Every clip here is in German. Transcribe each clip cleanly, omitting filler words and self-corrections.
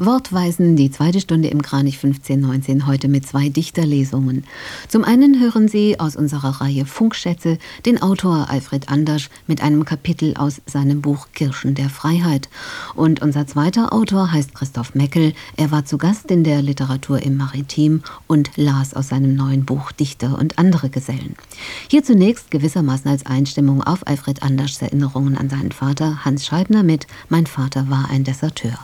Wortweisen, die zweite Stunde im Kranich 1519, heute mit 2 Dichterlesungen. Zum einen hören Sie aus unserer Reihe Funkschätze den Autor Alfred Andersch mit einem Kapitel aus seinem Buch Kirschen der Freiheit. Und unser zweiter Autor heißt Christoph Meckel. Er war zu Gast in der Literatur im Maritim und las aus seinem neuen Buch Dichter und andere Gesellen. Hier zunächst gewissermaßen als Einstimmung auf Alfred Anderschs Erinnerungen an seinen Vater Hans Scheibner mit Mein Vater war ein Deserteur.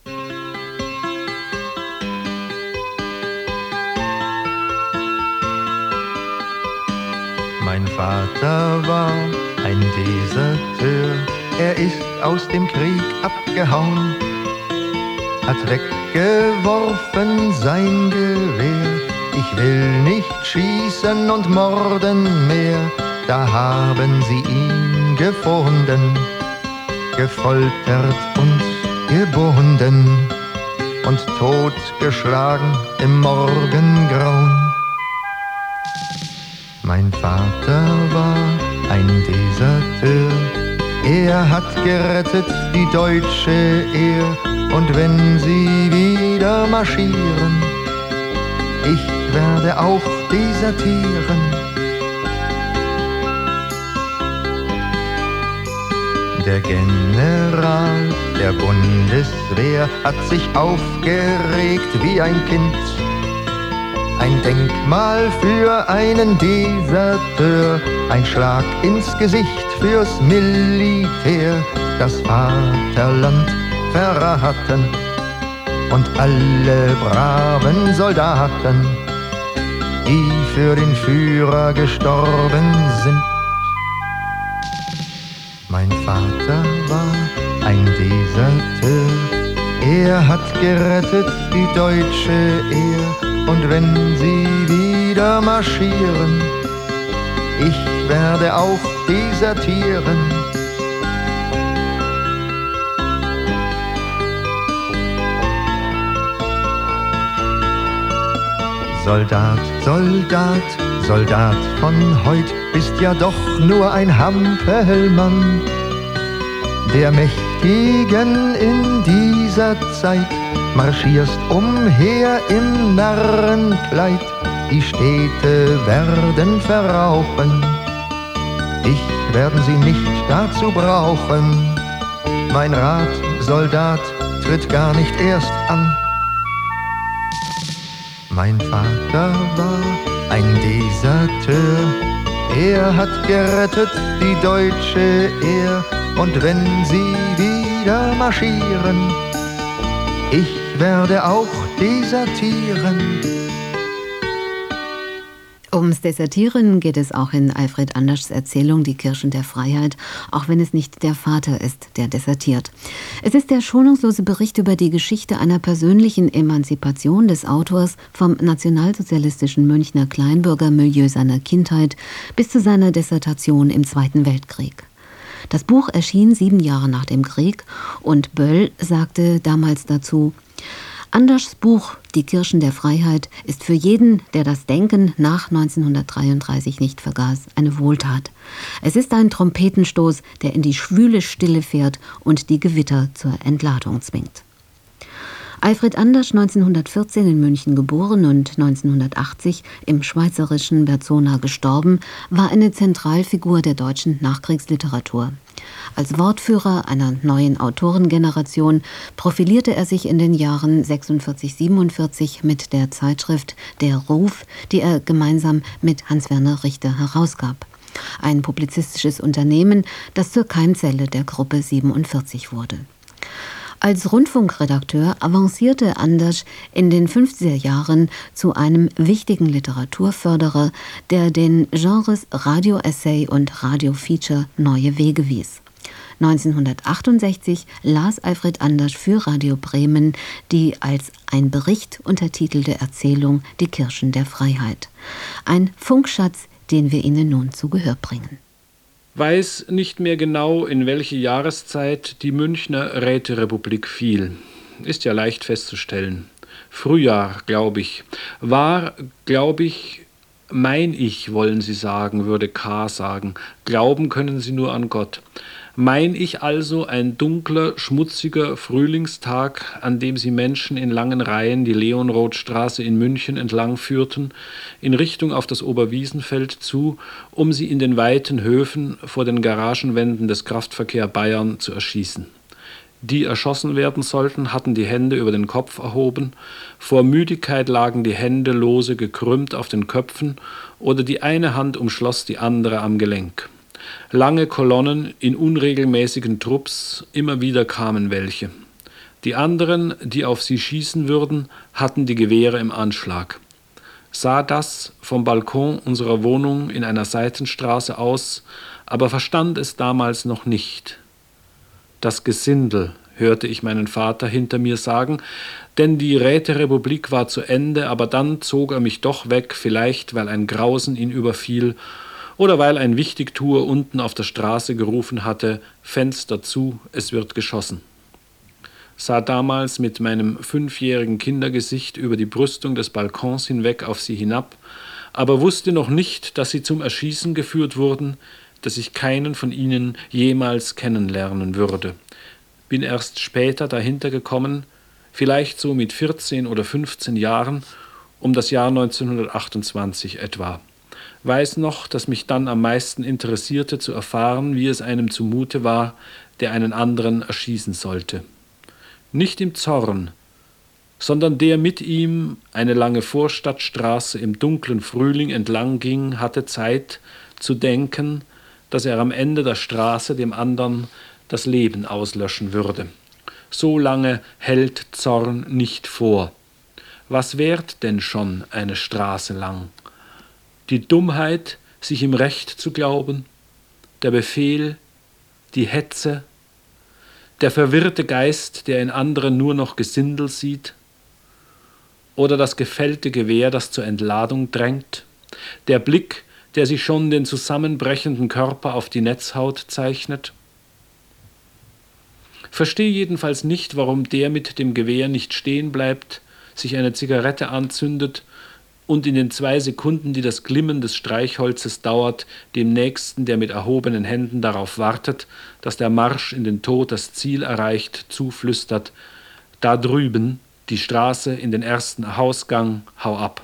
Mein Vater war ein Deserteur, er ist aus dem Krieg abgehauen, hat weggeworfen sein Gewehr. Ich will nicht schießen und morden mehr, da haben sie ihn gefunden, gefoltert und gebunden und totgeschlagen im Morgengrauen. Mein Vater war ein Deserteur, er hat gerettet die deutsche Ehr. Und wenn sie wieder marschieren, ich werde auch desertieren. Der General der Bundeswehr hat sich aufgeregt wie ein Kind. Ein Denkmal für einen Deserteur, ein Schlag ins Gesicht fürs Militär, das Vaterland verraten und alle braven Soldaten, die für den Führer gestorben sind. Mein Vater war ein Deserteur, er hat gerettet die deutsche Ehr. Und wenn sie wieder marschieren, ich werde auch desertieren. Soldat, Soldat, Soldat von heut, bist ja doch nur ein Hampelmann. Der Mächtigen in dieser Zeit marschierst umher im Narrenkleid. Die Städte werden verrauchen, dich werden sie nicht dazu brauchen. Mein Rat, Soldat, tritt gar nicht erst an. Mein Vater war ein Deserteur, er hat gerettet die deutsche Ehr. Und wenn sie wieder marschieren, ich werde auch desertieren. Ums Desertieren geht es auch in Alfred Anderschs Erzählung Die Kirschen der Freiheit, auch wenn es nicht der Vater ist, der desertiert. Es ist der schonungslose Bericht über die Geschichte einer persönlichen Emanzipation des Autors vom nationalsozialistischen Münchner Kleinbürgermilieu seiner Kindheit bis zu seiner Dissertation im Zweiten Weltkrieg. Das Buch erschien 7 Jahre nach dem Krieg und Böll sagte damals dazu: Anderschs Buch Die Kirschen der Freiheit ist für jeden, der das Denken nach 1933 nicht vergaß, eine Wohltat. Es ist ein Trompetenstoß, der in die schwüle Stille fährt und die Gewitter zur Entladung zwingt. Alfred Andersch, 1914 in München geboren und 1980 im schweizerischen Berzona gestorben, war eine Zentralfigur der deutschen Nachkriegsliteratur. Als Wortführer einer neuen Autorengeneration profilierte er sich in den Jahren 46-47 mit der Zeitschrift Der Ruf, die er gemeinsam mit Hans-Werner Richter herausgab. Ein publizistisches Unternehmen, das zur Keimzelle der Gruppe 47 wurde. Als Rundfunkredakteur avancierte Andersch in den 50er Jahren zu einem wichtigen Literaturförderer, der den Genres Radio-Essay und Radio-Feature neue Wege wies. 1968 las Alfred Andersch für Radio Bremen die als ein Bericht untertitelte Erzählung Die Kirschen der Freiheit. Ein Funkschatz, den wir Ihnen nun zu Gehör bringen. Weiß nicht mehr genau, in welche Jahreszeit die Münchner Räterepublik fiel. Ist ja leicht festzustellen. Frühjahr, glaube ich. War, glaube ich, mein Ich, wollen Sie sagen, würde K. sagen. Glauben können Sie nur an Gott. Mein ich also ein dunkler, schmutziger Frühlingstag, an dem sie Menschen in langen Reihen die Leonrothstraße in München entlang führten, in Richtung auf das Oberwiesenfeld zu, um sie in den weiten Höfen vor den Garagenwänden des Kraftverkehr Bayern zu erschießen. Die erschossen werden sollten, hatten die Hände über den Kopf erhoben, vor Müdigkeit lagen die Hände lose gekrümmt auf den Köpfen oder die eine Hand umschloss die andere am Gelenk. Lange Kolonnen in unregelmäßigen Trupps, immer wieder kamen welche. Die anderen, die auf sie schießen würden, hatten die Gewehre im Anschlag. Sah das vom Balkon unserer Wohnung in einer Seitenstraße aus, aber verstand es damals noch nicht. Das Gesindel, hörte ich meinen Vater hinter mir sagen, denn die Räterepublik war zu Ende, aber dann zog er mich doch weg, vielleicht weil ein Grausen ihn überfiel oder weil ein Wichtigtuer unten auf der Straße gerufen hatte, Fenster zu, es wird geschossen. Sah damals mit meinem 5-jährigen Kindergesicht über die Brüstung des Balkons hinweg auf sie hinab, aber wusste noch nicht, dass sie zum Erschießen geführt wurden, dass ich keinen von ihnen jemals kennenlernen würde. Bin erst später dahinter gekommen, vielleicht so mit 14 oder 15 Jahren, um das Jahr 1928 etwa. Weiß noch, dass mich dann am meisten interessierte zu erfahren, wie es einem zumute war, der einen anderen erschießen sollte. Nicht im Zorn, sondern der mit ihm eine lange Vorstadtstraße im dunklen Frühling entlang ging, hatte Zeit zu denken, dass er am Ende der Straße dem anderen das Leben auslöschen würde. So lange hält Zorn nicht vor. Was währt denn schon eine Straße lang? Die Dummheit, sich im Recht zu glauben, der Befehl, die Hetze, der verwirrte Geist, der in anderen nur noch Gesindel sieht, oder das gefällte Gewehr, das zur Entladung drängt, der Blick, der sich schon den zusammenbrechenden Körper auf die Netzhaut zeichnet. Verstehe jedenfalls nicht, warum der mit dem Gewehr nicht stehen bleibt, sich eine Zigarette anzündet und in den 2 Sekunden, die das Glimmen des Streichholzes dauert, dem Nächsten, der mit erhobenen Händen darauf wartet, dass der Marsch in den Tod das Ziel erreicht, zuflüstert, da drüben, die Straße in den ersten Hausgang, hau ab.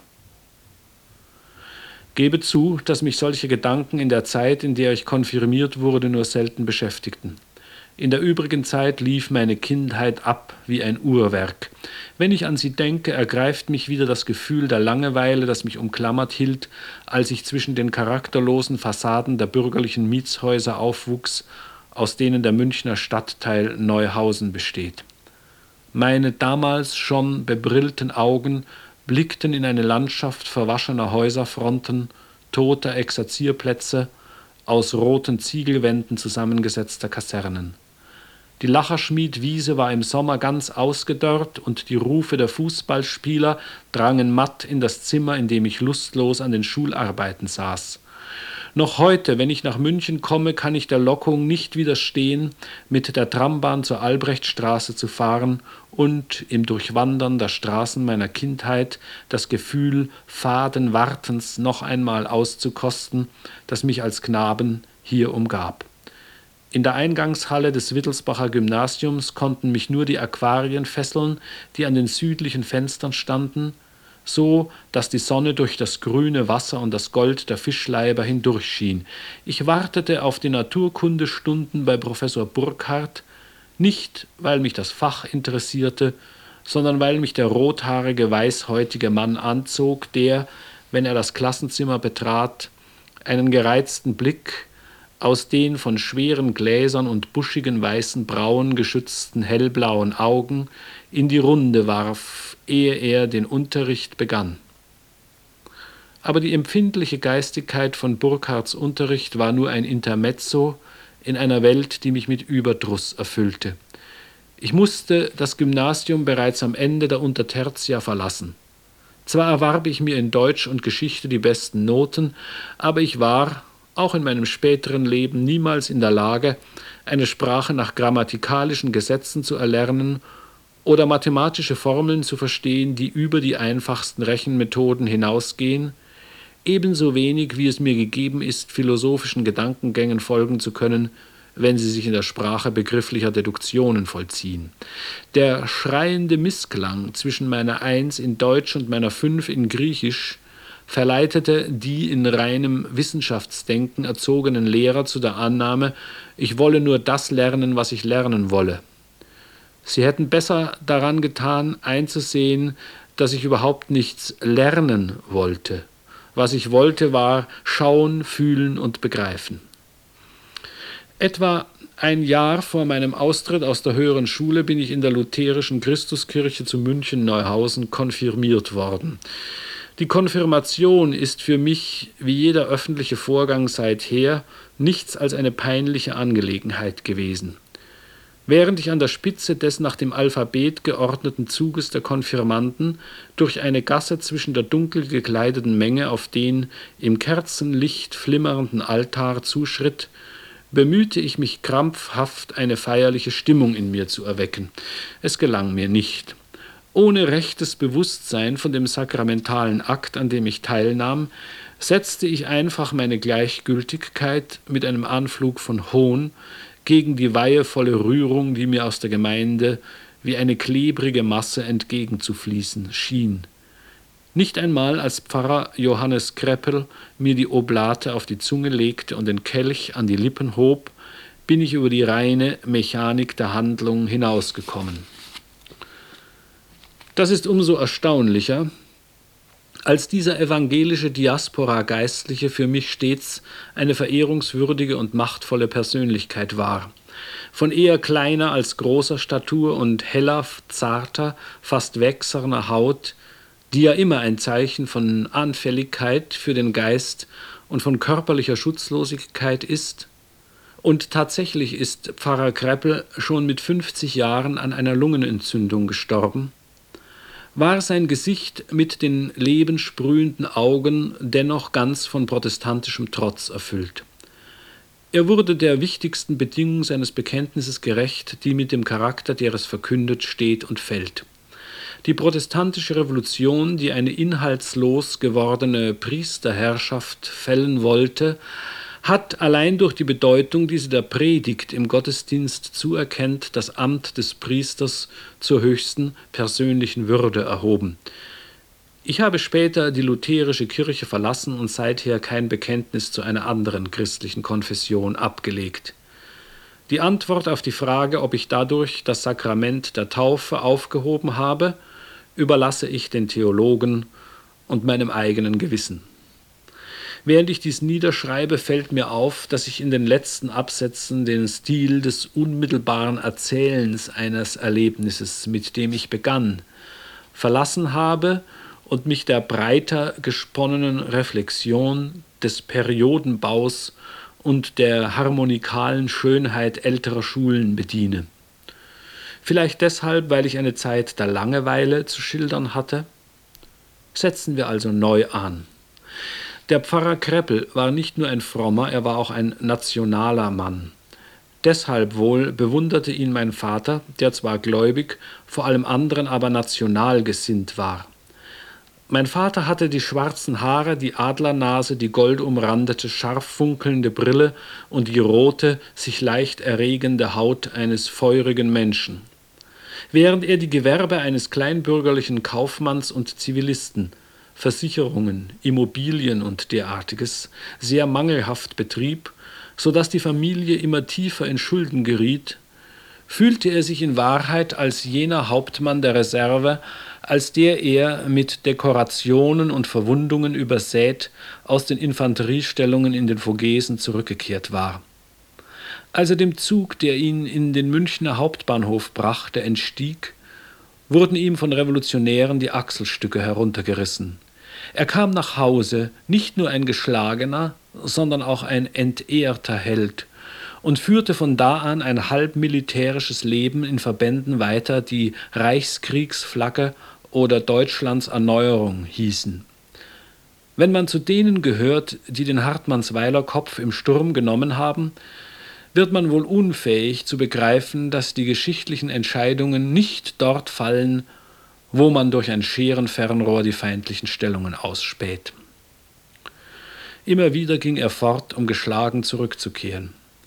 Gebe zu, dass mich solche Gedanken in der Zeit, in der ich konfirmiert wurde, nur selten beschäftigten. In der übrigen Zeit lief meine Kindheit ab wie ein Uhrwerk. Wenn ich an sie denke, ergreift mich wieder das Gefühl der Langeweile, das mich umklammert hielt, als ich zwischen den charakterlosen Fassaden der bürgerlichen Mietshäuser aufwuchs, aus denen der Münchner Stadtteil Neuhausen besteht. Meine damals schon bebrillten Augen blickten in eine Landschaft verwaschener Häuserfronten, toter Exerzierplätze, aus roten Ziegelwänden zusammengesetzter Kasernen. Die Lacherschmiedwiese war im Sommer ganz ausgedörrt und die Rufe der Fußballspieler drangen matt in das Zimmer, in dem ich lustlos an den Schularbeiten saß. Noch heute, wenn ich nach München komme, kann ich der Lockung nicht widerstehen, mit der Trambahn zur Albrechtstraße zu fahren und im Durchwandern der Straßen meiner Kindheit das Gefühl faden Wartens noch einmal auszukosten, das mich als Knaben hier umgab. In der Eingangshalle des Wittelsbacher Gymnasiums konnten mich nur die Aquarien fesseln, die an den südlichen Fenstern standen, so dass die Sonne durch das grüne Wasser und das Gold der Fischleiber hindurchschien. Ich wartete auf die Naturkundestunden bei Professor Burkhardt, nicht weil mich das Fach interessierte, sondern weil mich der rothaarige, weißhäutige Mann anzog, der, wenn er das Klassenzimmer betrat, einen gereizten Blick aus den von schweren Gläsern und buschigen weißen Brauen geschützten hellblauen Augen in die Runde warf, ehe er den Unterricht begann. Aber die empfindliche Geistigkeit von Burkhardts Unterricht war nur ein Intermezzo in einer Welt, die mich mit Überdruss erfüllte. Ich musste das Gymnasium bereits am Ende der Untertertia verlassen. Zwar erwarb ich mir in Deutsch und Geschichte die besten Noten, aber ich war, auch in meinem späteren Leben, niemals in der Lage, eine Sprache nach grammatikalischen Gesetzen zu erlernen oder mathematische Formeln zu verstehen, die über die einfachsten Rechenmethoden hinausgehen, ebenso wenig wie es mir gegeben ist, philosophischen Gedankengängen folgen zu können, wenn sie sich in der Sprache begrifflicher Deduktionen vollziehen. Der schreiende Missklang zwischen meiner 1 in Deutsch und meiner 5 in Griechisch verleitete die in reinem Wissenschaftsdenken erzogenen Lehrer zu der Annahme, ich wolle nur das lernen, was ich lernen wolle. Sie hätten besser daran getan, einzusehen, dass ich überhaupt nichts lernen wollte. Was ich wollte, war schauen, fühlen und begreifen. Etwa ein Jahr vor meinem Austritt aus der höheren Schule bin ich in der lutherischen Christuskirche zu München-Neuhausen konfirmiert worden. Die Konfirmation ist für mich, wie jeder öffentliche Vorgang seither, nichts als eine peinliche Angelegenheit gewesen. Während ich an der Spitze des nach dem Alphabet geordneten Zuges der Konfirmanden durch eine Gasse zwischen der dunkel gekleideten Menge auf den im Kerzenlicht flimmernden Altar zuschritt, bemühte ich mich krampfhaft, eine feierliche Stimmung in mir zu erwecken. Es gelang mir nicht. Ohne rechtes Bewusstsein von dem sakramentalen Akt, an dem ich teilnahm, setzte ich einfach meine Gleichgültigkeit mit einem Anflug von Hohn gegen die weihevolle Rührung, die mir aus der Gemeinde wie eine klebrige Masse entgegenzufließen schien. Nicht einmal als Pfarrer Johannes Kreppel mir die Oblate auf die Zunge legte und den Kelch an die Lippen hob, bin ich über die reine Mechanik der Handlung hinausgekommen. Das ist umso erstaunlicher, als dieser evangelische Diaspora-Geistliche für mich stets eine verehrungswürdige und machtvolle Persönlichkeit war. Von eher kleiner als großer Statur und heller, zarter, fast wächserner Haut, die ja immer ein Zeichen von Anfälligkeit für den Geist und von körperlicher Schutzlosigkeit ist. Und tatsächlich ist Pfarrer Kreppel schon mit 50 Jahren an einer Lungenentzündung gestorben, war sein Gesicht mit den lebenssprühenden Augen dennoch ganz von protestantischem Trotz erfüllt. Er wurde der wichtigsten Bedingung seines Bekenntnisses gerecht, die mit dem Charakter, der es verkündet, steht und fällt. Die protestantische Revolution, die eine inhaltslos gewordene Priesterherrschaft fällen wollte, hat allein durch die Bedeutung, die sie der Predigt im Gottesdienst zuerkennt, das Amt des Priesters zur höchsten persönlichen Würde erhoben. Ich habe später die lutherische Kirche verlassen und seither kein Bekenntnis zu einer anderen christlichen Konfession abgelegt. Die Antwort auf die Frage, ob ich dadurch das Sakrament der Taufe aufgehoben habe, überlasse ich den Theologen und meinem eigenen Gewissen. Während ich dies niederschreibe, fällt mir auf, dass ich in den letzten Absätzen den Stil des unmittelbaren Erzählens eines Erlebnisses, mit dem ich begann, verlassen habe und mich der breiter gesponnenen Reflexion des Periodenbaus und der harmonikalen Schönheit älterer Schulen bediene. Vielleicht deshalb, weil ich eine Zeit der Langeweile zu schildern hatte. Setzen wir also neu an. Der Pfarrer Kreppel war nicht nur ein frommer, er war auch ein nationaler Mann. Deshalb wohl bewunderte ihn mein Vater, der zwar gläubig, vor allem anderen aber national gesinnt war. Mein Vater hatte die schwarzen Haare, die Adlernase, die goldumrandete, scharf funkelnde Brille und die rote, sich leicht erregende Haut eines feurigen Menschen. Während er die Gewerbe eines kleinbürgerlichen Kaufmanns und Zivilisten, Versicherungen, Immobilien und derartiges, sehr mangelhaft betrieb, so dass die Familie immer tiefer in Schulden geriet, fühlte er sich in Wahrheit als jener Hauptmann der Reserve, als der er mit Dekorationen und Verwundungen übersät aus den Infanteriestellungen in den Vogesen zurückgekehrt war. Als er dem Zug, der ihn in den Münchner Hauptbahnhof brachte, entstieg, wurden ihm von Revolutionären die Achselstücke heruntergerissen. Er kam nach Hause, nicht nur ein geschlagener, sondern auch ein entehrter Held und führte von da an ein halb militärisches Leben in Verbänden weiter, die Reichskriegsflagge oder Deutschlands Erneuerung hießen. Wenn man zu denen gehört, die den Hartmannsweiler Kopf im Sturm genommen haben, wird man wohl unfähig zu begreifen, dass die geschichtlichen Entscheidungen nicht dort fallen, wo man durch ein Scherenfernrohr die feindlichen Stellungen ausspäht. Immer wieder ging er fort, um geschlagen zurückzukehren.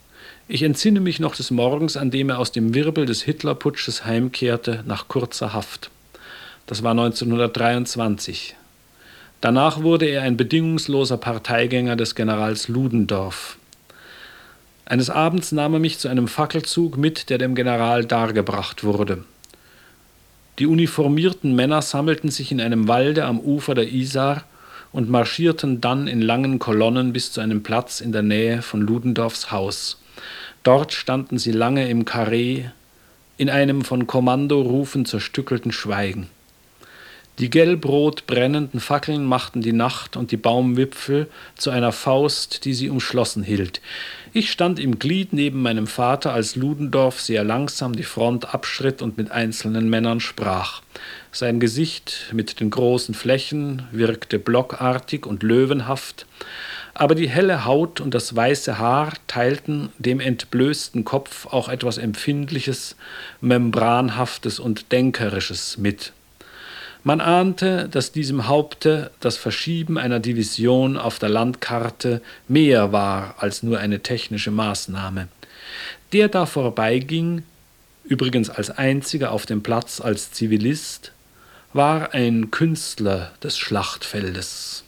Ich entsinne mich noch des Morgens, an dem er aus dem Wirbel des Hitlerputsches heimkehrte nach kurzer Haft. Das war 1923. Danach wurde er ein bedingungsloser Parteigänger des Generals Ludendorff. Eines Abends nahm er mich zu einem Fackelzug mit, der dem General dargebracht wurde. Die uniformierten Männer sammelten sich in einem Walde am Ufer der Isar und marschierten dann in langen Kolonnen bis zu einem Platz in der Nähe von Ludendorffs Haus. Dort standen sie lange im Karree, in einem von Kommandorufen zerstückelten Schweigen. Die gelb-rot brennenden Fackeln machten die Nacht und die Baumwipfel zu einer Faust, die sie umschlossen hielt. Ich stand im Glied neben meinem Vater, als Ludendorff sehr langsam die Front abschritt und mit einzelnen Männern sprach. Sein Gesicht mit den großen Flächen wirkte blockartig und löwenhaft, aber die helle Haut und das weiße Haar teilten dem entblößten Kopf auch etwas Empfindliches, Membranhaftes und Denkerisches mit. Man ahnte, dass diesem Haupte das Verschieben einer Division auf der Landkarte mehr war als nur eine technische Maßnahme. Der da vorbeiging, übrigens als einziger auf dem Platz als Zivilist, war ein Künstler des Schlachtfeldes.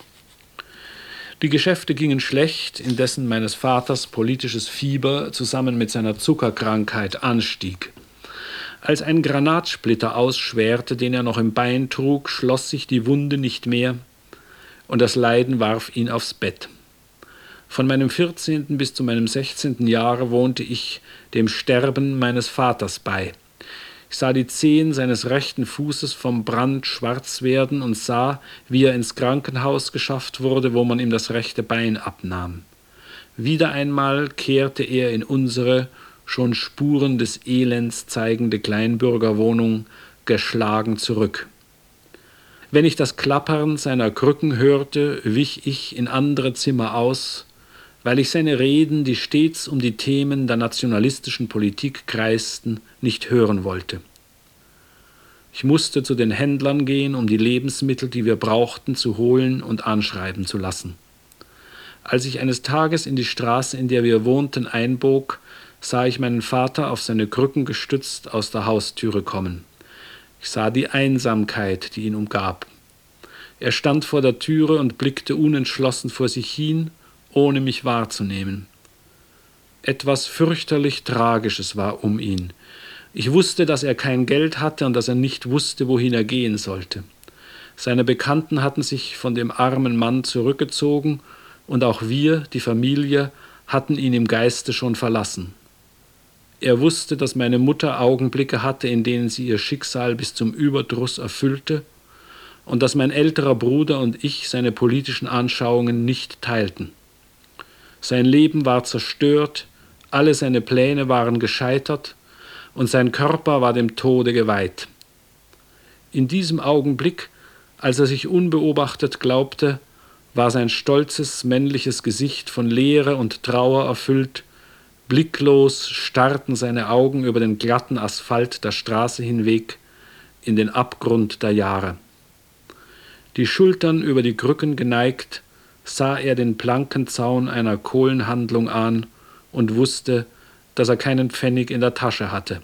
Die Geschäfte gingen schlecht, indessen meines Vaters politisches Fieber zusammen mit seiner Zuckerkrankheit anstieg. Als ein Granatsplitter ausschwerte, den er noch im Bein trug, schloss sich die Wunde nicht mehr und das Leiden warf ihn aufs Bett. Von meinem 14. bis zu meinem 16. Jahre wohnte ich dem Sterben meines Vaters bei. Ich sah die Zehen seines rechten Fußes vom Brand schwarz werden und sah, wie er ins Krankenhaus geschafft wurde, wo man ihm das rechte Bein abnahm. Wieder einmal kehrte er in unsere schon Spuren des Elends zeigende Kleinbürgerwohnung geschlagen zurück. Wenn ich das Klappern seiner Krücken hörte, wich ich in andere Zimmer aus, weil ich seine Reden, die stets um die Themen der nationalistischen Politik kreisten, nicht hören wollte. Ich musste zu den Händlern gehen, um die Lebensmittel, die wir brauchten, zu holen und anschreiben zu lassen. Als ich eines Tages in die Straße, in der wir wohnten, einbog, sah ich meinen Vater auf seine Krücken gestützt aus der Haustüre kommen. Ich sah die Einsamkeit, die ihn umgab. Er stand vor der Türe und blickte unentschlossen vor sich hin, ohne mich wahrzunehmen. Etwas fürchterlich Tragisches war um ihn. Ich wusste, dass er kein Geld hatte und dass er nicht wusste, wohin er gehen sollte. Seine Bekannten hatten sich von dem armen Mann zurückgezogen und auch wir, die Familie, hatten ihn im Geiste schon verlassen. Er wusste, dass meine Mutter Augenblicke hatte, in denen sie ihr Schicksal bis zum Überdruss erfüllte und dass mein älterer Bruder und ich seine politischen Anschauungen nicht teilten. Sein Leben war zerstört, alle seine Pläne waren gescheitert und sein Körper war dem Tode geweiht. In diesem Augenblick, als er sich unbeobachtet glaubte, war sein stolzes männliches Gesicht von Leere und Trauer erfüllt. Blicklos starrten seine Augen über den glatten Asphalt der Straße hinweg in den Abgrund der Jahre. Die Schultern über die Krücken geneigt, sah er den Plankenzaun einer Kohlenhandlung an und wusste, dass er keinen Pfennig in der Tasche hatte.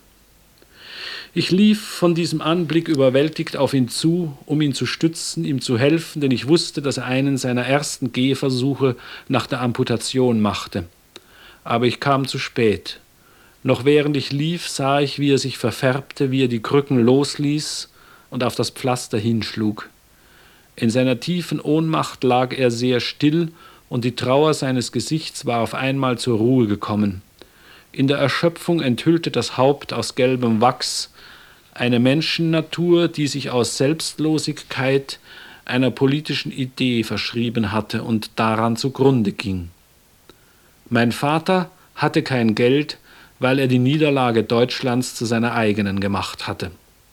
Ich lief von diesem Anblick überwältigt auf ihn zu, um ihn zu stützen, ihm zu helfen, denn ich wusste, dass er einen seiner ersten Gehversuche nach der Amputation machte. Aber ich kam zu spät. Noch während ich lief, sah ich, wie er sich verfärbte, wie er die Krücken losließ und auf das Pflaster hinschlug. In seiner tiefen Ohnmacht lag er sehr still und die Trauer seines Gesichts war auf einmal zur Ruhe gekommen. In der Erschöpfung enthüllte das Haupt aus gelbem Wachs eine Menschennatur, die sich aus Selbstlosigkeit einer politischen Idee verschrieben hatte und daran zugrunde ging. Mein Vater hatte kein Geld, weil er die Niederlage Deutschlands zu seiner eigenen gemacht hatte.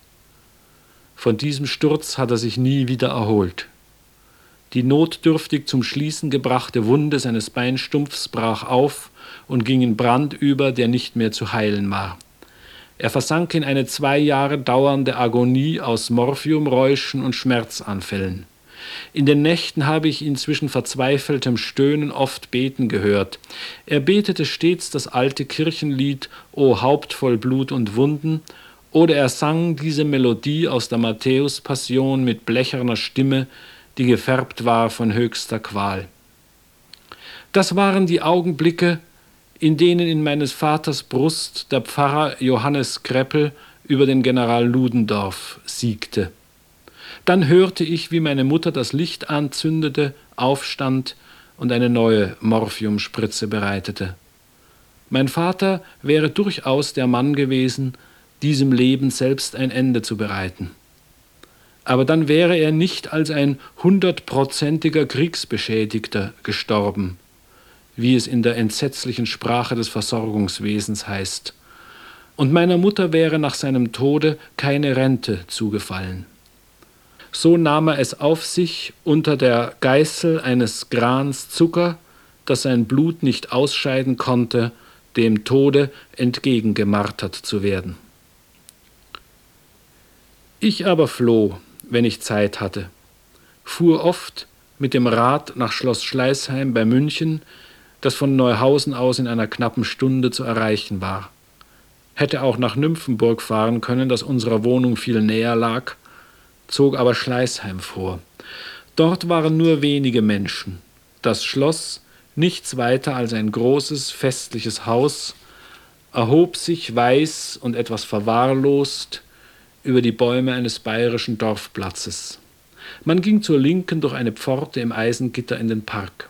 Von diesem Sturz hat er sich nie wieder erholt. Die notdürftig zum Schließen gebrachte Wunde seines Beinstumpfs brach auf und ging in Brand über, der nicht mehr zu heilen war. Er versank in eine 2 Jahre dauernde Agonie aus Morphiumräuschen und Schmerzanfällen. In den Nächten habe ich ihn zwischen verzweifeltem Stöhnen oft beten gehört. Er betete stets das alte Kirchenlied »O Haupt voll Blut und Wunden«, oder er sang diese Melodie aus der Matthäus-Passion mit blecherner Stimme, die gefärbt war von höchster Qual. Das waren die Augenblicke, in denen in meines Vaters Brust der Pfarrer Johannes Kreppel über den General Ludendorff siegte. Dann hörte ich, wie meine Mutter das Licht anzündete, aufstand und eine neue Morphiumspritze bereitete. Mein Vater wäre durchaus der Mann gewesen, diesem Leben selbst ein Ende zu bereiten. Aber dann wäre er nicht als ein 100%iger Kriegsbeschädigter gestorben, wie es in der entsetzlichen Sprache des Versorgungswesens heißt. Und meiner Mutter wäre nach seinem Tode keine Rente zugefallen. So nahm er es auf sich, unter der Geißel eines Grans Zucker, das sein Blut nicht ausscheiden konnte, dem Tode entgegengemartert zu werden. Ich aber floh, wenn ich Zeit hatte, fuhr oft mit dem Rad nach Schloss Schleißheim bei München, das von Neuhausen aus in einer knappen Stunde zu erreichen war. Hätte auch nach Nymphenburg fahren können, das unserer Wohnung viel näher lag, zog aber Schleißheim vor. Dort waren nur wenige Menschen. Das Schloss, nichts weiter als ein großes, festliches Haus, erhob sich weiß und etwas verwahrlost über die Bäume eines bayerischen Dorfplatzes. Man ging zur Linken durch eine Pforte im Eisengitter in den Park.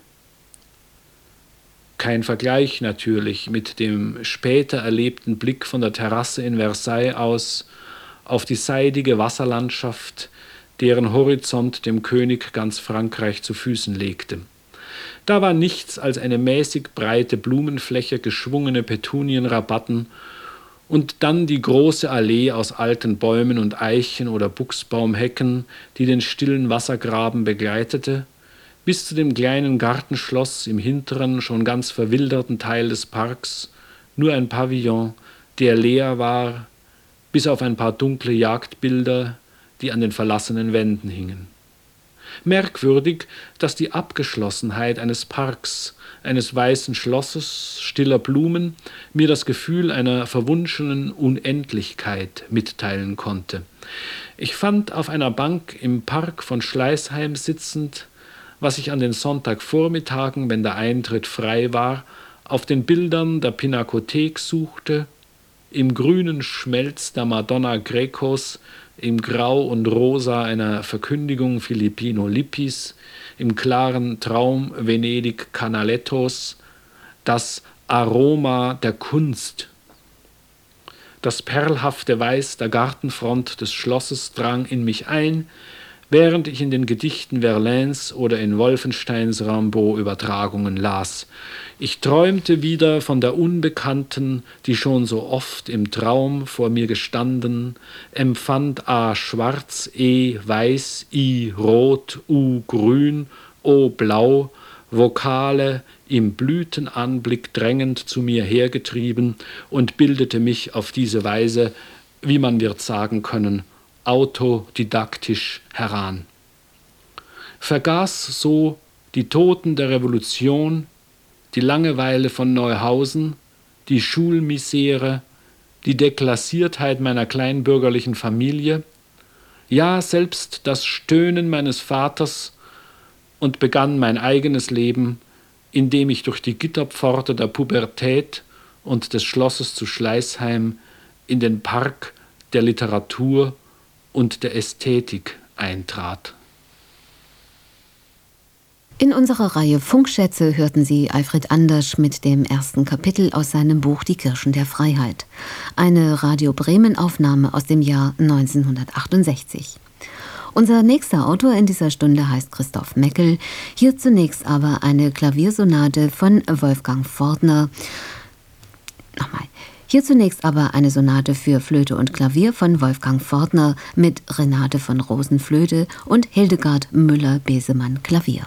Kein Vergleich natürlich mit dem später erlebten Blick von der Terrasse in Versailles aus auf die seidige Wasserlandschaft, deren Horizont dem König ganz Frankreich zu Füßen legte. Da war nichts als eine mäßig breite Blumenfläche, geschwungene Petunienrabatten und dann die große Allee aus alten Bäumen und Eichen oder Buchsbaumhecken, die den stillen Wassergraben begleitete, bis zu dem kleinen Gartenschloss im hinteren, schon ganz verwilderten Teil des Parks, nur ein Pavillon, der leer war, bis auf ein paar dunkle Jagdbilder, die an den verlassenen Wänden hingen. Merkwürdig, dass die Abgeschlossenheit eines Parks, eines weißen Schlosses, stiller Blumen, mir das Gefühl einer verwunschenen Unendlichkeit mitteilen konnte. Ich fand auf einer Bank im Park von Schleißheim sitzend, was ich an den Sonntagvormittagen, wenn der Eintritt frei war, auf den Bildern der Pinakothek suchte, im grünen Schmelz der Madonna Grecos, im Grau und Rosa einer Verkündigung Filippino Lippis, im klaren Traum Venedig Canalettos, das Aroma der Kunst. Das perlhafte Weiß der Gartenfront des Schlosses drang in mich ein, während ich in den Gedichten Verlaines oder in Wolfensteins Rimbaud-Übertragungen las. Ich träumte wieder von der Unbekannten, die schon so oft im Traum vor mir gestanden, empfand A schwarz, E weiß, I rot, U grün, O blau, Vokale im Blütenanblick drängend zu mir hergetrieben und bildete mich auf diese Weise, wie man wird sagen können, autodidaktisch heran. Vergaß so die Toten der Revolution, die Langeweile von Neuhausen, die Schulmisere, die Deklassiertheit meiner kleinbürgerlichen Familie, ja selbst das Stöhnen meines Vaters und begann mein eigenes Leben, indem ich durch die Gitterpforte der Pubertät und des Schlosses zu Schleißheim in den Park der Literatur und der Ästhetik eintrat. In unserer Reihe Funkschätze hörten Sie Alfred Andersch mit dem ersten Kapitel aus seinem Buch Die Kirschen der Freiheit. Eine Radio Bremen-Aufnahme aus dem Jahr 1968. Unser nächster Autor in dieser Stunde heißt Christoph Meckel. Hier zunächst aber eine Klaviersonate von Wolfgang Fortner. Hier zunächst aber eine Sonate für Flöte und Klavier von Wolfgang Fortner mit Renate von Rosen Flöte und Hildegard Müller-Besemann Klavier.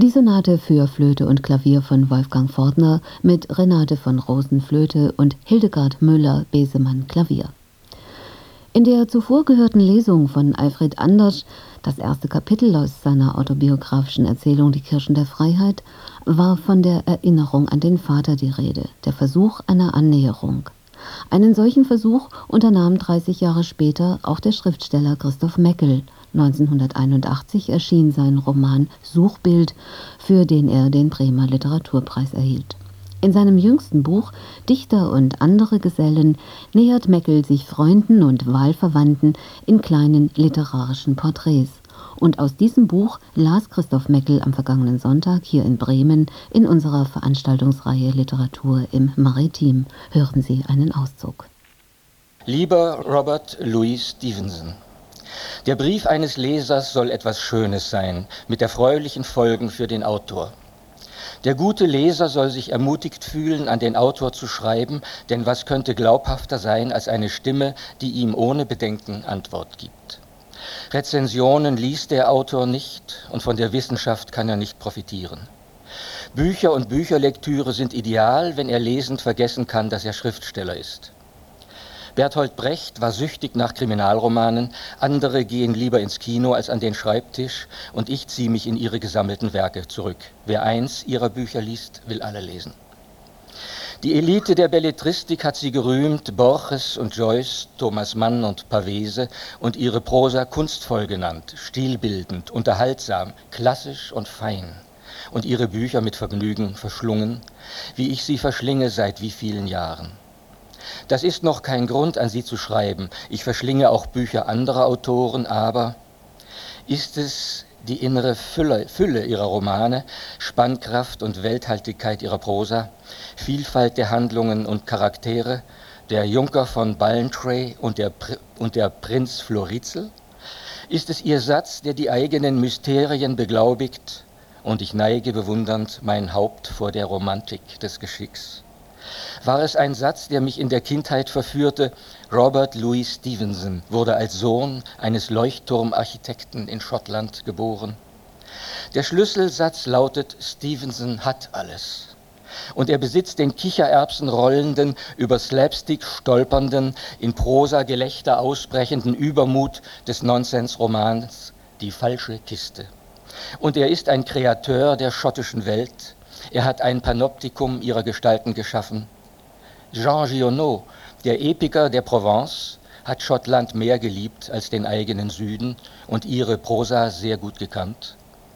Die Sonate für Flöte und Klavier von Wolfgang Fortner mit Renate von Rosen Flöte und Hildegard Müller-Besemann Klavier. In der zuvor gehörten Lesung von Alfred Andersch, das erste Kapitel aus seiner autobiografischen Erzählung Die Kirschen der Freiheit, war von der Erinnerung an den Vater die Rede, der Versuch einer Annäherung. Einen solchen Versuch unternahm 30 Jahre später auch der Schriftsteller Christoph Meckel. 1981 erschien sein Roman Suchbild, für den er den Bremer Literaturpreis erhielt. In seinem jüngsten Buch Dichter und andere Gesellen nähert Meckel sich Freunden und Wahlverwandten in kleinen literarischen Porträts. Und aus diesem Buch las Christoph Meckel am vergangenen Sonntag hier in Bremen in unserer Veranstaltungsreihe Literatur im Maritim. Hören Sie einen Auszug. Lieber Robert Louis Stevenson, der Brief eines Lesers soll etwas Schönes sein, mit erfreulichen Folgen für den Autor. Der gute Leser soll sich ermutigt fühlen, an den Autor zu schreiben, denn was könnte glaubhafter sein als eine Stimme, die ihm ohne Bedenken Antwort gibt. Rezensionen liest der Autor nicht und von der Wissenschaft kann er nicht profitieren. Bücher und Bücherlektüre sind ideal, wenn er lesend vergessen kann, dass er Schriftsteller ist. Bertolt Brecht war süchtig nach Kriminalromanen, andere gehen lieber ins Kino als an den Schreibtisch und ich ziehe mich in ihre gesammelten Werke zurück. Wer eins ihrer Bücher liest, will alle lesen. Die Elite der Belletristik hat sie gerühmt, Borges und Joyce, Thomas Mann und Pavese und ihre Prosa kunstvoll genannt, stilbildend, unterhaltsam, klassisch und fein und ihre Bücher mit Vergnügen verschlungen, wie ich sie verschlinge seit wie vielen Jahren. Das ist noch kein Grund, an sie zu schreiben. Ich verschlinge auch Bücher anderer Autoren, aber ist es die innere Fülle ihrer Romane, Spannkraft und Welthaltigkeit ihrer Prosa, Vielfalt der Handlungen und Charaktere, der Junker von Ballantrae und der Prinz Florizel? Ist es ihr Satz, der die eigenen Mysterien beglaubigt, und ich neige bewundernd mein Haupt vor der Romantik des Geschicks? War es ein Satz, der mich in der Kindheit verführte? Robert Louis Stevenson wurde als Sohn eines Leuchtturmarchitekten in Schottland geboren. Der Schlüsselsatz lautet: Stevenson hat alles. Und er besitzt den Kichererbsen rollenden, über Slapstick stolpernden, in Prosa-Gelächter ausbrechenden Übermut des Nonsensromans Die falsche Kiste. Und er ist ein Kreateur der schottischen Welt. Er hat ein Panoptikum ihrer Gestalten geschaffen. Jean Giono, der Epiker der Provence, hat Schottland mehr geliebt als den eigenen Süden und ihre Prosa sehr gut gekannt.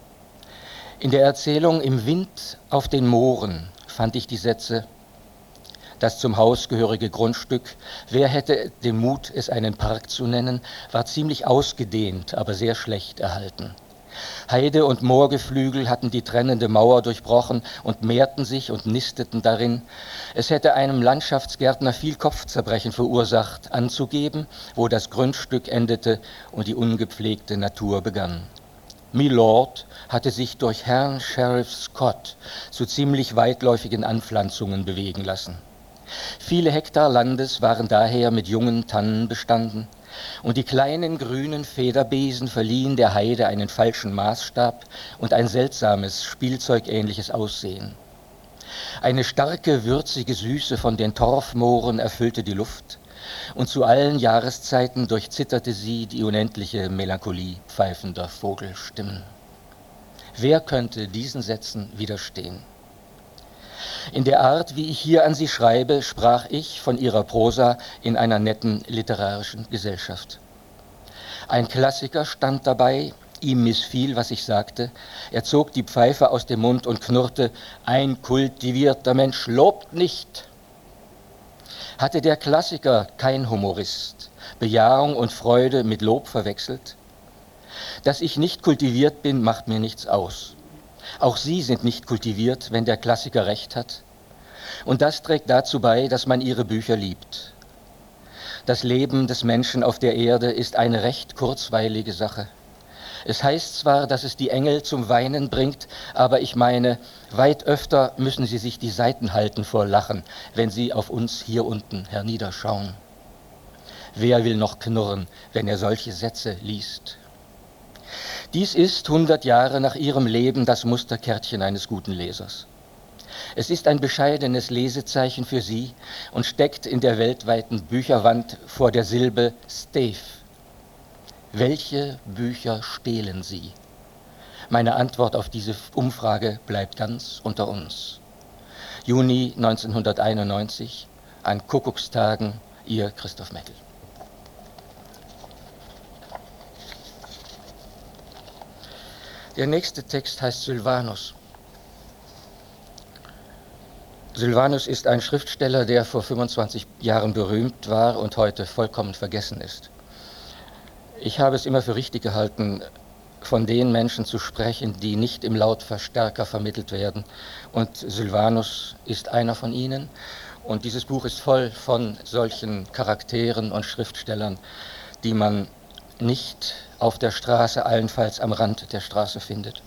In der Erzählung Im Wind auf den Mooren fand ich die Sätze: Das zum Haus gehörige Grundstück, wer hätte den Mut, es einen Park zu nennen, war ziemlich ausgedehnt, aber sehr schlecht erhalten. Heide- und Moorgeflügel hatten die trennende Mauer durchbrochen und mehrten sich und nisteten darin. Es hätte einem Landschaftsgärtner viel Kopfzerbrechen verursacht, anzugeben, wo das Grundstück endete und die ungepflegte Natur begann. Milord hatte sich durch Herrn Sheriff Scott zu ziemlich weitläufigen Anpflanzungen bewegen lassen. Viele Hektar Landes waren daher mit jungen Tannen bestanden, und die kleinen grünen Federbesen verliehen der Heide einen falschen Maßstab und ein seltsames, spielzeugähnliches Aussehen. Eine starke, würzige Süße von den Torfmooren erfüllte die Luft, und zu allen Jahreszeiten durchzitterte sie die unendliche Melancholie pfeifender Vogelstimmen. Wer könnte diesen Sätzen widerstehen? In der Art, wie ich hier an sie schreibe, sprach ich von ihrer Prosa in einer netten literarischen Gesellschaft. Ein Klassiker stand dabei, ihm missfiel, was ich sagte. Er zog die Pfeife aus dem Mund und knurrte: Ein kultivierter Mensch lobt nicht. Hatte der Klassiker, kein Humorist, Bejahung und Freude mit Lob verwechselt? Dass ich nicht kultiviert bin, macht mir nichts aus. Auch Sie sind nicht kultiviert, wenn der Klassiker recht hat. Und das trägt dazu bei, dass man Ihre Bücher liebt. Das Leben des Menschen auf der Erde ist eine recht kurzweilige Sache. Es heißt zwar, dass es die Engel zum Weinen bringt, aber ich meine, weit öfter müssen sie sich die Seiten halten vor Lachen, wenn sie auf uns hier unten herniederschauen. Wer will noch knurren, wenn er solche Sätze liest? Dies ist 100 Jahre nach ihrem Leben das Musterkärtchen eines guten Lesers. Es ist ein bescheidenes Lesezeichen für sie und steckt in der weltweiten Bücherwand vor der Silbe Stave. Welche Bücher stehlen Sie? Meine Antwort auf diese Umfrage bleibt ganz unter uns. Juni 1991, an Kuckuckstagen, Ihr Christoph Meckel. Der nächste Text heißt Sylvanus. Sylvanus ist ein Schriftsteller, der vor 25 Jahren berühmt war und heute vollkommen vergessen ist. Ich habe es immer für richtig gehalten, von den Menschen zu sprechen, die nicht im Lautverstärker vermittelt werden. Und Sylvanus ist einer von ihnen. Und dieses Buch ist voll von solchen Charakteren und Schriftstellern, die man nicht auf der Straße, allenfalls am Rand der Straße findet.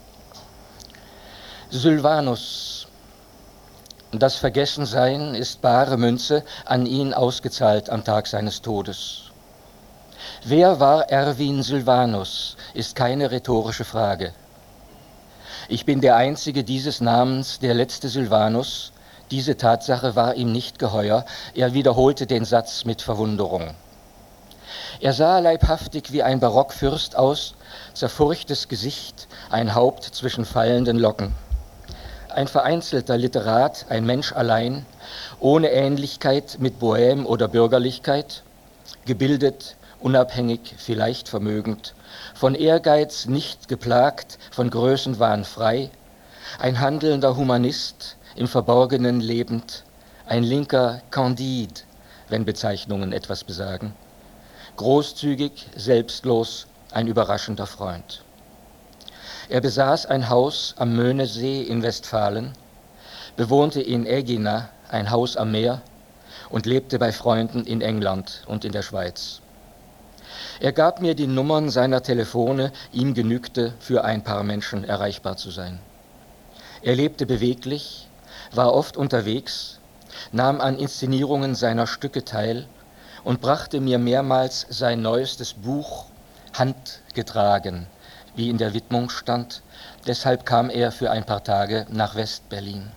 Sylvanus. Das Vergessensein ist bare Münze, an ihn ausgezahlt am Tag seines Todes. Wer war Erwin Sylvanus, ist keine rhetorische Frage. Ich bin der Einzige dieses Namens, der letzte Sylvanus. Diese Tatsache war ihm nicht geheuer. Er wiederholte den Satz mit Verwunderung. Er sah leibhaftig wie ein Barockfürst aus, zerfurchtes Gesicht, ein Haupt zwischen fallenden Locken. Ein vereinzelter Literat, ein Mensch allein, ohne Ähnlichkeit mit Bohème oder Bürgerlichkeit, gebildet, unabhängig, vielleicht vermögend, von Ehrgeiz nicht geplagt, von Größenwahn frei, ein handelnder Humanist, im Verborgenen lebend, ein linker Candide, wenn Bezeichnungen etwas besagen, großzügig, selbstlos, ein überraschender Freund. Er besaß ein Haus am Möhnesee in Westfalen, bewohnte in Egina ein Haus am Meer und lebte bei Freunden in England und in der Schweiz. Er gab mir die Nummern seiner Telefone, ihm genügte, für ein paar Menschen erreichbar zu sein. Er lebte beweglich, war oft unterwegs, nahm an Inszenierungen seiner Stücke teil und brachte mir mehrmals sein neuestes Buch handgetragen, wie in der Widmung stand. Deshalb kam er für ein paar Tage nach West-Berlin.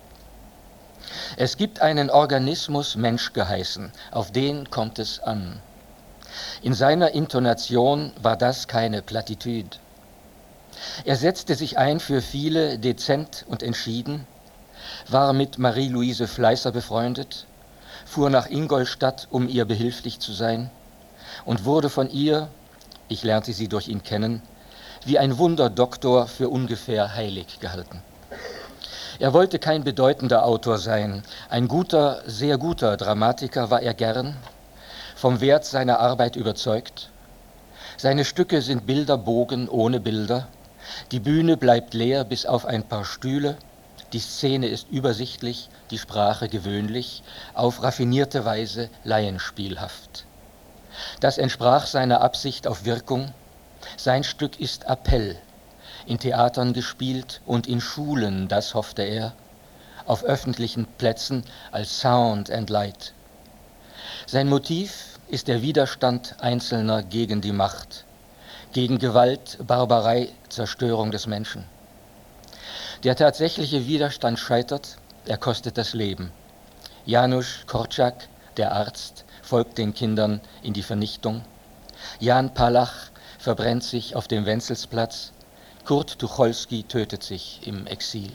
Es gibt einen Organismus Mensch geheißen, auf den kommt es an. In seiner Intonation war das keine Plattitüde. Er setzte sich ein für viele, dezent und entschieden, war mit Marie-Louise Fleißer befreundet, fuhr nach Ingolstadt, um ihr behilflich zu sein, und wurde von ihr, ich lernte sie durch ihn kennen, wie ein Wunderdoktor für ungefähr heilig gehalten. Er wollte kein bedeutender Autor sein, ein guter, sehr guter Dramatiker war er gern, vom Wert seiner Arbeit überzeugt. Seine Stücke sind Bilderbogen ohne Bilder, die Bühne bleibt leer bis auf ein paar Stühle, die Szene ist übersichtlich, die Sprache gewöhnlich, auf raffinierte Weise laienspielhaft. Das entsprach seiner Absicht auf Wirkung. Sein Stück ist Appell, in Theatern gespielt und in Schulen, das hoffte er, auf öffentlichen Plätzen als Sound and Light. Sein Motiv ist der Widerstand Einzelner gegen die Macht, gegen Gewalt, Barbarei, Zerstörung des Menschen. Der tatsächliche Widerstand scheitert, er kostet das Leben. Janusz Korczak, der Arzt, folgt den Kindern in die Vernichtung. Jan Palach verbrennt sich auf dem Wenzelsplatz. Kurt Tucholsky tötet sich im Exil.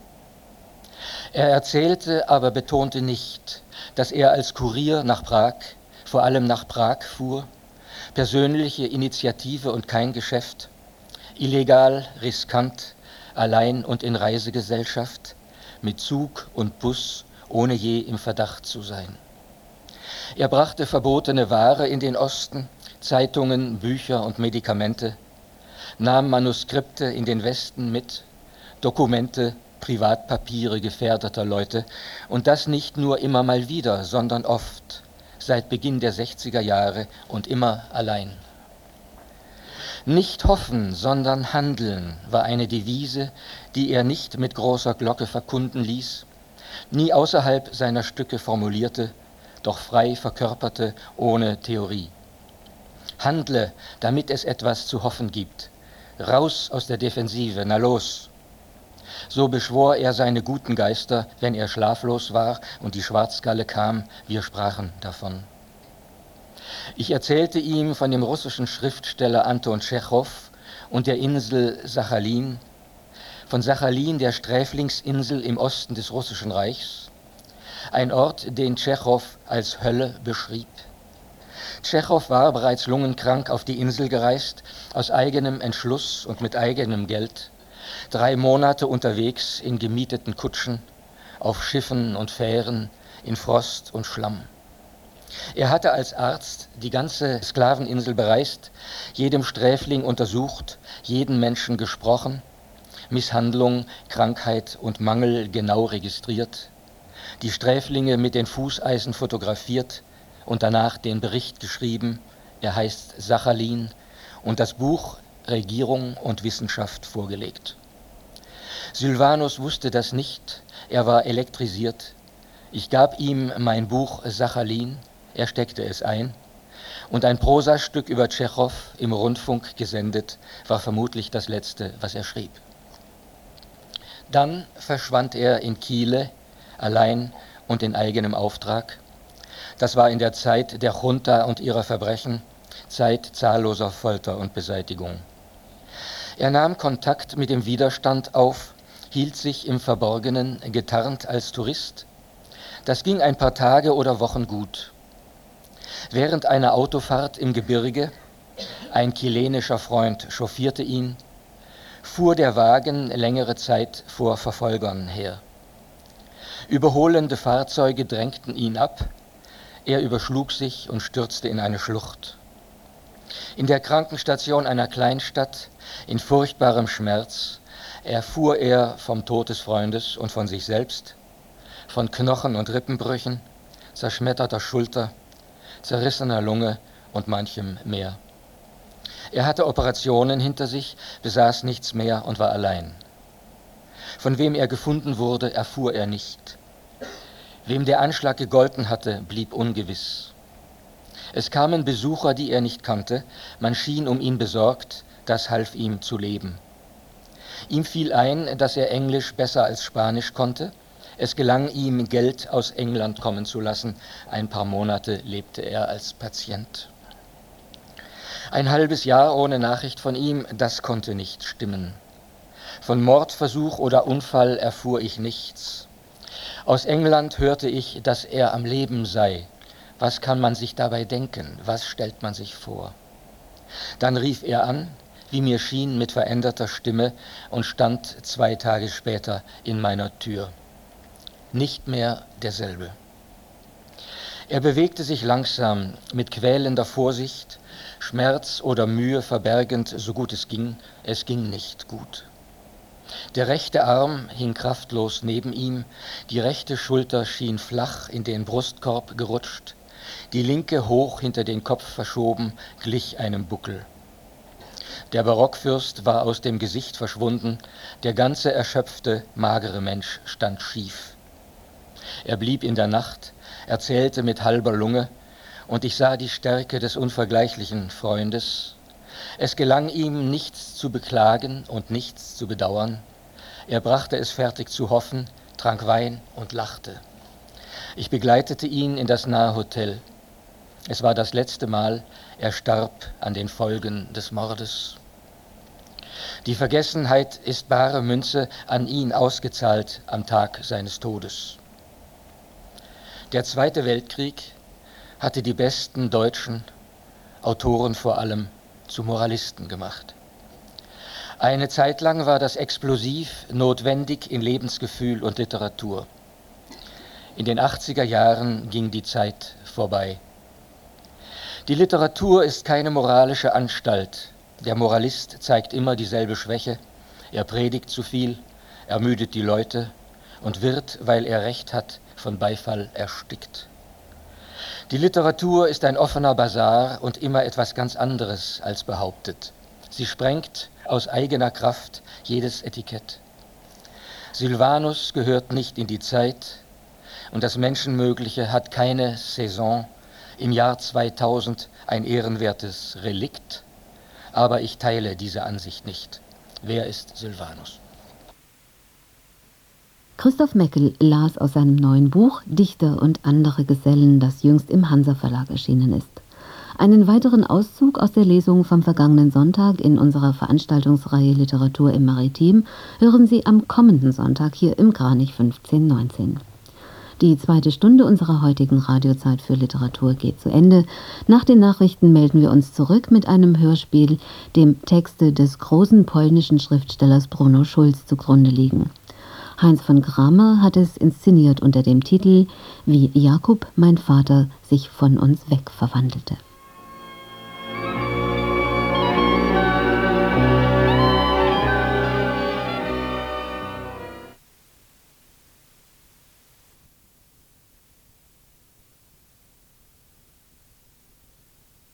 Er erzählte, aber betonte nicht, dass er als Kurier nach Prag, vor allem nach Prag fuhr, persönliche Initiative und kein Geschäft, illegal, riskant, allein und in Reisegesellschaft, mit Zug und Bus, ohne je im Verdacht zu sein. Er brachte verbotene Ware in den Osten, Zeitungen, Bücher und Medikamente, nahm Manuskripte in den Westen mit, Dokumente, Privatpapiere gefährdeter Leute, und das nicht nur immer mal wieder, sondern oft, seit Beginn der 60er Jahre und immer allein. Nicht hoffen, sondern handeln war eine Devise, die er nicht mit großer Glocke verkunden ließ, nie außerhalb seiner Stücke formulierte, doch frei verkörperte, ohne Theorie. Handle, damit es etwas zu hoffen gibt. raus aus der Defensive, na los. So beschwor er seine guten Geister, wenn er schlaflos war und die Schwarzgalle kam, wir sprachen davon. Ich erzählte ihm von dem russischen Schriftsteller Anton Tschechow und der Insel Sachalin, von Sachalin, der Sträflingsinsel im Osten des Russischen Reichs, ein Ort, den Tschechow als Hölle beschrieb. Tschechow war bereits lungenkrank auf die Insel gereist, aus eigenem Entschluss und mit eigenem Geld, 3 Monate unterwegs in gemieteten Kutschen, auf Schiffen und Fähren, in Frost und Schlamm. Er hatte als Arzt die ganze Sklaveninsel bereist, jedem Sträfling untersucht, jeden Menschen gesprochen, Misshandlung, Krankheit und Mangel genau registriert, die Sträflinge mit den Fußeisen fotografiert und danach den Bericht geschrieben, er heißt Sachalin, und das Buch Regierung und Wissenschaft vorgelegt. Sylvanus wusste das nicht, er war elektrisiert. Ich gab ihm mein Buch Sachalin, er steckte es ein, und ein Prosastück über Tschechow im Rundfunk gesendet, war vermutlich das letzte, was er schrieb. Dann verschwand er in Chile, allein und in eigenem Auftrag. Das war in der Zeit der Junta und ihrer Verbrechen, Zeit zahlloser Folter und Beseitigung. Er nahm Kontakt mit dem Widerstand auf, hielt sich im Verborgenen, getarnt als Tourist. Das ging ein paar Tage oder Wochen gut. Während einer Autofahrt im Gebirge, ein chilenischer Freund chauffierte ihn, fuhr der Wagen längere Zeit vor Verfolgern her. Überholende Fahrzeuge drängten ihn ab, er überschlug sich und stürzte in eine Schlucht. In der Krankenstation einer Kleinstadt, in furchtbarem Schmerz, erfuhr er vom Tod des Freundes und von sich selbst, von Knochen- und Rippenbrüchen, zerschmetterter Schulter, zerrissener Lunge und manchem mehr. Er hatte Operationen hinter sich, besaß nichts mehr und war allein. Von wem er gefunden wurde, erfuhr er nicht. Wem der Anschlag gegolten hatte, blieb ungewiss. Es kamen Besucher, die er nicht kannte, man schien um ihn besorgt, das half ihm zu leben. Ihm fiel ein, dass er Englisch besser als Spanisch konnte. Es gelang ihm, Geld aus England kommen zu lassen. Ein paar Monate lebte er als Patient. Ein halbes Jahr ohne Nachricht von ihm, das konnte nicht stimmen. Von Mordversuch oder Unfall erfuhr ich nichts. Aus England hörte ich, dass er am Leben sei. Was kann man sich dabei denken? Was stellt man sich vor? Dann rief er an, wie mir schien, mit veränderter Stimme und stand 2 Tage später in meiner Tür. Nicht mehr derselbe. Er bewegte sich langsam, mit quälender Vorsicht, Schmerz oder Mühe verbergend, so gut es ging nicht gut. Der rechte Arm hing kraftlos neben ihm, die rechte Schulter schien flach in den Brustkorb gerutscht, die linke hoch hinter den Kopf verschoben, glich einem Buckel. Der Barockfürst war aus dem Gesicht verschwunden, der ganze erschöpfte, magere Mensch stand schief. Er blieb in der Nacht, erzählte mit halber Lunge, und ich sah die Stärke des unvergleichlichen Freundes. Es gelang ihm, nichts zu beklagen und nichts zu bedauern. Er brachte es fertig zu hoffen, trank Wein und lachte. Ich begleitete ihn in das nahe Hotel. Es war das letzte Mal, er starb an den Folgen des Mordes. Die Vergessenheit ist bare Münze, an ihn ausgezahlt am Tag seines Todes. Der Zweite Weltkrieg hatte die besten Deutschen, Autoren vor allem, zu Moralisten gemacht. Eine Zeit lang war das explosiv notwendig in Lebensgefühl und Literatur. In den 80er Jahren ging die Zeit vorbei. Die Literatur ist keine moralische Anstalt. Der Moralist zeigt immer dieselbe Schwäche. Er predigt zu viel, ermüdet die Leute und wird, weil er Recht hat, von Beifall erstickt. Die Literatur ist ein offener Basar und immer etwas ganz anderes als behauptet. Sie sprengt aus eigener Kraft jedes Etikett. Sylvanus gehört nicht in die Zeit und das Menschenmögliche hat keine Saison, im Jahr 2000 ein ehrenwertes Relikt, Aber ich teile diese Ansicht nicht. Wer ist Sylvanus? Christoph Meckel las aus seinem neuen Buch Dichter und andere Gesellen, das jüngst im Hansa Verlag erschienen ist. Einen weiteren Auszug aus der Lesung vom vergangenen Sonntag in unserer Veranstaltungsreihe Literatur im Maritim hören Sie am kommenden Sonntag hier im Kranich 1519. Die zweite Stunde unserer heutigen Radiozeit für Literatur geht zu Ende. Nach den Nachrichten melden wir uns zurück mit einem Hörspiel, dem Texte des großen polnischen Schriftstellers Bruno Schulz zugrunde liegen. Heinz von Kramer hat es inszeniert unter dem Titel »Wie Jakub, mein Vater, sich von uns weg verwandelte«.